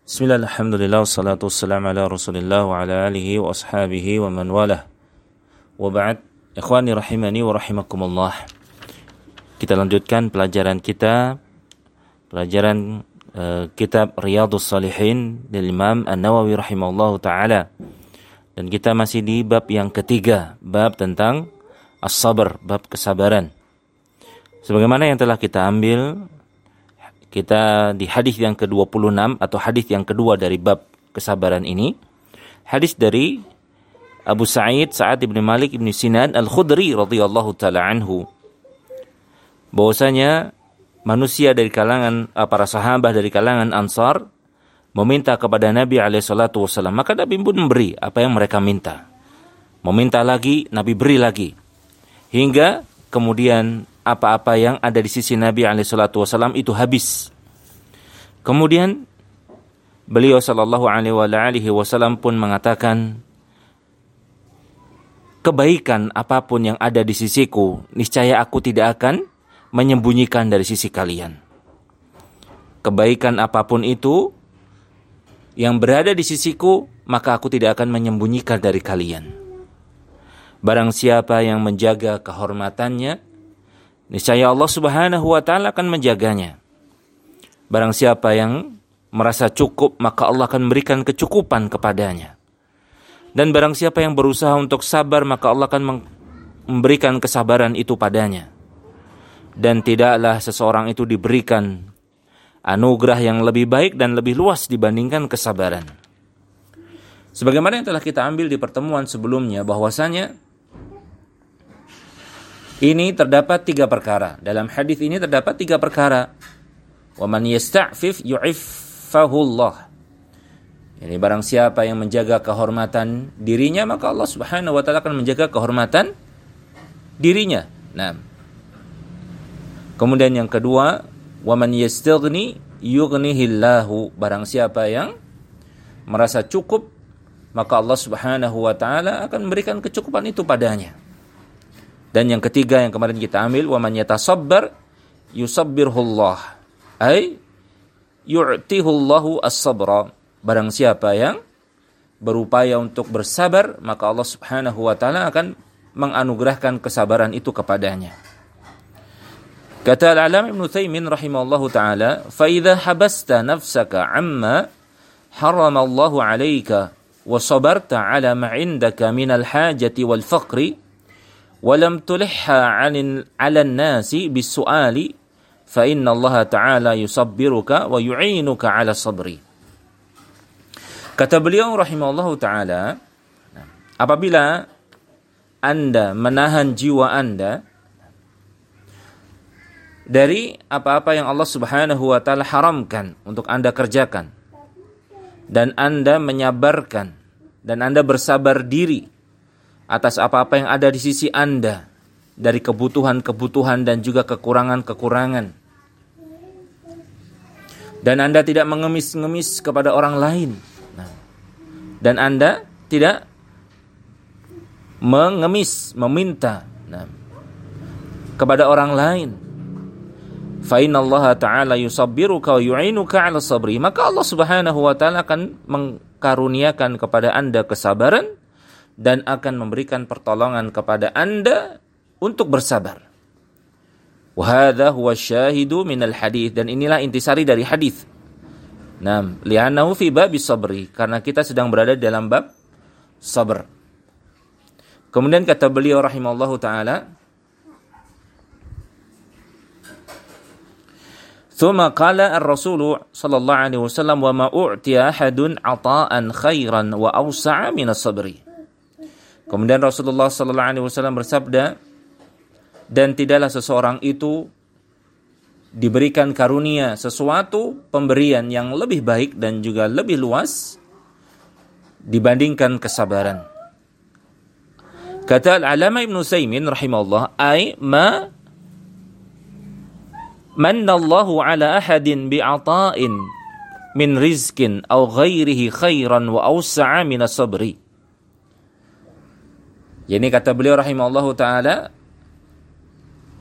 Bismillah, alhamdulillah, wassalatu wassalamu ala rasulillah wa ala alihi wa ashabihi wa man walah. Wa ba'd, ikhwani rahimani wa rahimakumullah. Kita lanjutkan pelajaran kita, kitab Riyadhus Shalihin dari Imam An-Nawawi rahimahullahu ta'ala. Dan kita masih di bab yang ketiga, bab tentang as-sabr, bab kesabaran. Sebagaimana yang telah kita ambil, kita di hadis yang ke-26 atau hadis yang kedua dari bab kesabaran ini, hadis dari Abu Sa'id ibn Malik ibn Sinan Al-Khudri radhiyallahu taala anhu, bahwasanya manusia dari kalangan para sahabat dari kalangan Ansar meminta kepada Nabi alaihi salatu wasallam, maka Nabi pun memberi apa yang mereka minta. Meminta lagi, Nabi beri lagi. Hingga kemudian apa-apa yang ada di sisi Nabi alaihi salatu wasallam itu habis. Kemudian beliau sallallahu alaihi wasallam pun mengatakan, kebaikan apapun yang ada di sisiku, niscaya aku tidak akan menyembunyikan dari sisi kalian. Kebaikan apapun itu yang berada di sisiku, maka aku tidak akan menyembunyikan dari kalian. Barang siapa yang menjaga kehormatannya, niscaya Allah Subhanahu wa taala akan menjaganya. Barang siapa yang merasa cukup, maka Allah akan memberikan kecukupan kepadanya. Dan barang siapa yang berusaha untuk sabar, maka Allah akan memberikan kesabaran itu padanya. Dan tidaklah seseorang itu diberikan anugerah yang lebih baik dan lebih luas dibandingkan kesabaran. Sebagaimana yang telah kita ambil di pertemuan sebelumnya, bahwasanya ini terdapat 3 perkara. Dalam hadis ini terdapat 3 perkara. Wa man yasta'fif yu'iffahu Allah. Ini barang siapa yang menjaga kehormatan dirinya, maka Allah Subhanahu wa taala akan menjaga kehormatan dirinya. Nah. Kemudian yang kedua, wa man yastaghni yughnihillahu. Barang siapa yang merasa cukup, maka Allah Subhanahu wa taala akan memberikan kecukupan itu padanya. Dan yang ketiga yang kemarin kita ambil, wa man yatasabbar yusabbirhullah, ay yu'tihullahu as-sabra. Barang siapa yang berupaya untuk bersabar, maka Allah Subhanahu wa taala akan menganugerahkan kesabaran itu kepadanya. Kata Al-Alam Ibn Utsaimin rahimahullahu taala, fa idza habasta nafsaka amma harrama Allahu 'alaika wa sabarta 'ala ma 'indaka min al-hajati wal faqri walam tulihha 'ala an-nasi bis-su'ali fa inna Allah ta'ala yusabbiruka wa yu'inuka 'ala sabri. Kata beliau rahimahullahu ta'ala, apabila Anda menahan jiwa Anda dari apa-apa yang Allah Subhanahu wa ta'ala haramkan untuk Anda kerjakan, dan Anda menyabarkan dan Anda bersabar diri atas apa-apa yang ada di sisi Anda dari kebutuhan-kebutuhan dan juga kekurangan-kekurangan, dan Anda tidak mengemis-ngemis kepada orang lain, dan Anda tidak meminta kepada orang lain, fa innallaha ta'ala yusabbiruka wa yu'inuka 'ala sabri, maka Allah Subhanahu wa taala akan mengkaruniakan kepada Anda kesabaran dan akan memberikan pertolongan kepada Anda untuk bersabar. Wa hadza huwa syahidu minal hadits, dan inilah intisari dari hadis. Naam, li'annahu fi babis sabri, karena kita sedang berada dalam bab sabar. Kemudian kata beliau rahimallahu taala, thumma qala ar-rasul sallallahu alaihi wasallam wa ma u'tiya ahadun 'ata'an khairan wa awsa'a min as-sabri. Kemudian Rasulullah sallallahu alaihi wasallam bersabda, dan tidaklah seseorang itu diberikan karunia sesuatu pemberian yang lebih baik dan juga lebih luas dibandingkan kesabaran. Kata Al-Alama Ibn Utsaimin rahimahullah, ay ma manallahu ala ahadin bi'ata'in min rizkin aw ghairihi khairan wa awsa'a min as-sabri. Jadi kata beliau rahimahullahu taala,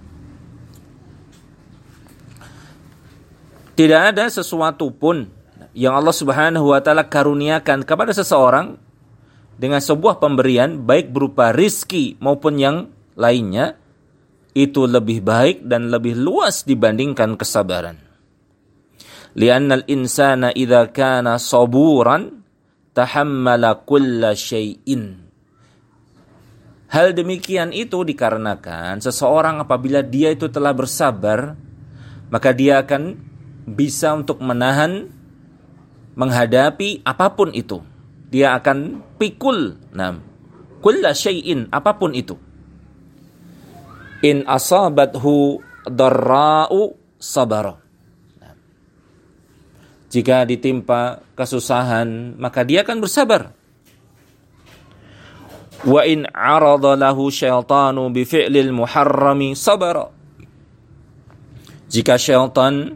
tidak ada sesuatu pun yang Allah Subhanahu wa taala karuniakan kepada seseorang dengan sebuah pemberian baik berupa rizki maupun yang lainnya, itu lebih baik dan lebih luas dibandingkan kesabaran. Li'annal insana idza kana saburan tahammala kulla syai'in. Hal demikian itu dikarenakan seseorang apabila dia itu telah bersabar, maka dia akan bisa untuk menahan, menghadapi apapun itu. Dia akan pikul, kulla syai'in, apapun itu. In asabathu darra'u sabara. Jika ditimpa kesusahan, maka dia akan bersabar. Wa in arada lahu syaitanu bi fi'lil muharrami sabara. Jika syaitan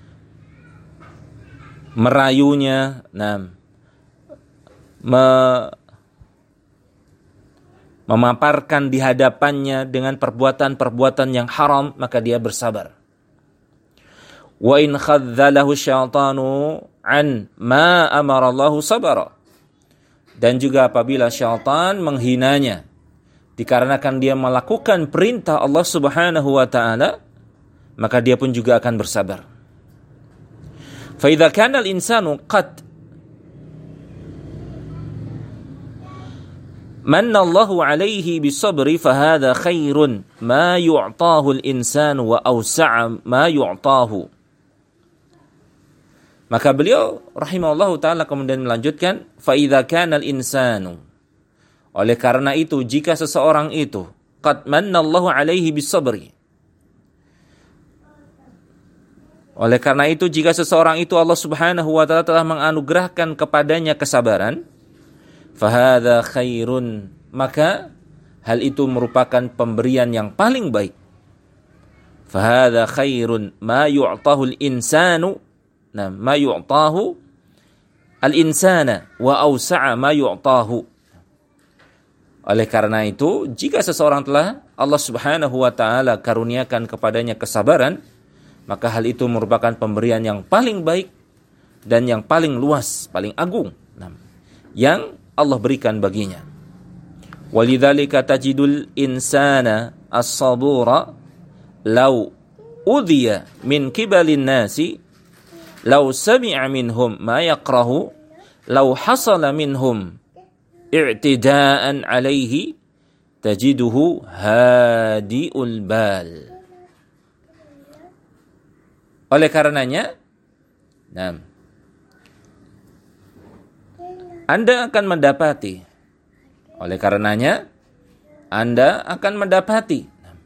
merayunya, memaparkan di hadapannya dengan perbuatan-perbuatan yang haram, maka dia bersabar. Wa in khadzalahu syaitanu an ma amara Allahu sabara. Dan juga apabila syaitan menghinanya dikarenakan dia melakukan perintah Allah Subhanahu wa taala, maka dia pun juga akan bersabar. Fa idza kana al-insanu qad manna Allahu alayhi bisabri fa hadha khairun ma yu'tahu al-insanu wa awsa'a ma yu'tahu. Maka beliau rahimahullahu ta'ala kemudian melanjutkan, فَإِذَا كَانَ الْإِنسَانُ. Oleh karena itu, jika seseorang itu قَدْ مَنَّ اللَّهُ عَلَيْهِ بِالصَّبْرِ. Oleh karena itu, jika seseorang itu Allah Subhanahu wa ta'ala telah menganugerahkan kepadanya kesabaran, فَهَذَا خَيْرٌ. Maka hal itu merupakan pemberian yang paling baik. فَهَذَا خَيْرٌ مَا يُعْطَهُ الْإِنسَانُ. Ma yu'tahu al-insana wa awsa'a ma yu'tahu. Oleh karena itu, jika seseorang telah Allah Subhanahu wa taala karuniakan kepadanya kesabaran, maka hal itu merupakan pemberian yang paling baik dan yang paling luas, paling agung yang Allah berikan baginya. Walidzalika tajidul insana as-sabura law udhiya min qibalin nasi law sami'a minhum ma yakrahu law hasala minhum i'tida'an alaihi tajiduhu hadi'ul bal. Oleh karenanya, Anda akan mendapati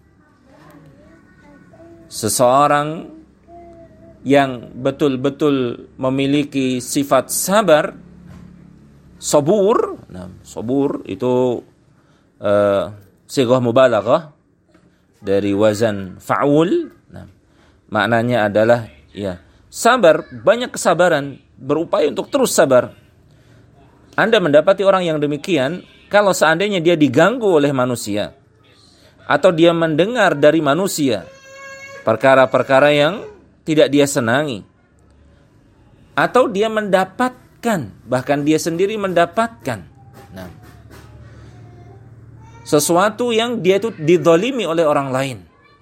seseorang yang betul-betul memiliki sifat sabar, sabur. Sabur itu sighah mubalaghah dari wazan fa'ul. Maknanya adalah sabar, banyak kesabaran, berupaya untuk terus sabar. Anda mendapati orang yang demikian, kalau seandainya dia diganggu oleh manusia atau dia mendengar dari manusia perkara-perkara yang tidak dia senangi, atau dia mendapatkan, bahkan dia sendiri mendapatkan sesuatu yang dia itu dizalimi oleh orang lain.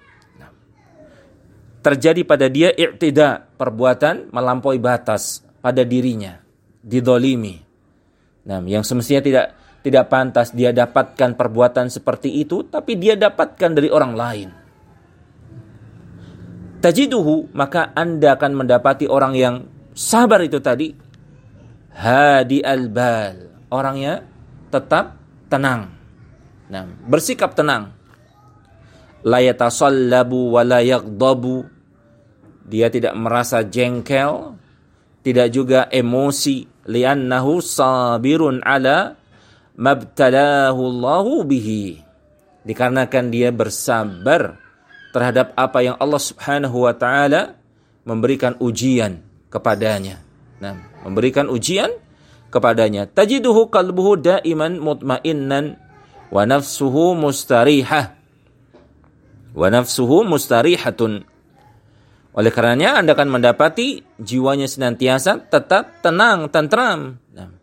Terjadi pada dia i'tida, perbuatan melampaui batas pada dirinya, dizalimi. Yang semestinya tidak pantas dia dapatkan perbuatan seperti itu, tapi dia dapatkan dari orang lain. Tajiduhu, maka Anda akan mendapati orang yang sabar itu tadi, hadi al-bal, orangnya tetap tenang, bersikap tenang. La yatasallabu wa la yaghdabu, dia tidak merasa jengkel, tidak juga emosi. Li'annahu sabirun ala mabtalahu Allahu bihi, dikarenakan dia bersabar terhadap apa yang Allah Subhanahu wa taala memberikan ujian kepadanya. Memberikan ujian kepadanya. Tajiduhu qalbuhu daiman mutmainnan wa nafsuhu mustarihah. Wa nafsuhu mustarihatun. Oleh karenanya Anda akan mendapati jiwanya senantiasa tetap tenang, tentram.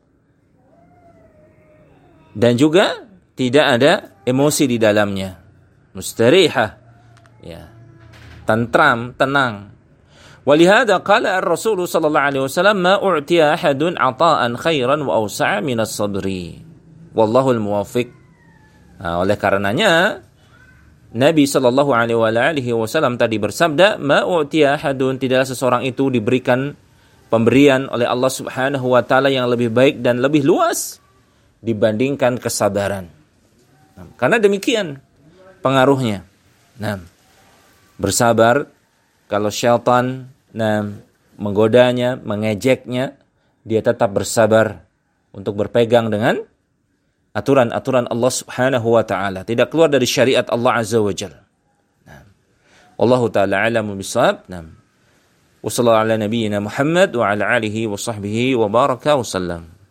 Dan juga tidak ada emosi di dalamnya. Mustarihah. Ya. Tentram, tenang. Walihada qala ar-Rasul sallallahu alaihi wasallam ma u'tiya ahadun 'ata'an khairan wa awsa'a min as-sabri. Wallahu al-muwaffiq. Oleh karenanya Nabi sallallahu alaihi wasallam tadi bersabda, ma u'tiya ahadun, tidaklah seseorang itu diberikan pemberian oleh Allah Subhanahu wa taala yang lebih baik dan lebih luas dibandingkan kesabaran. Karena demikian pengaruhnya. Bersabar kalau syaitan menggodanya, mengejeknya, dia tetap bersabar untuk berpegang dengan aturan-aturan Allah Subhanahu wa taala, tidak keluar dari syariat Allah Azza wa Jalla. Wallahu taala a'lamu bissawab. Wa sallallahu ala nabiyyina Muhammad wa ala alihi wa sahbihi wa baraka wa sallam.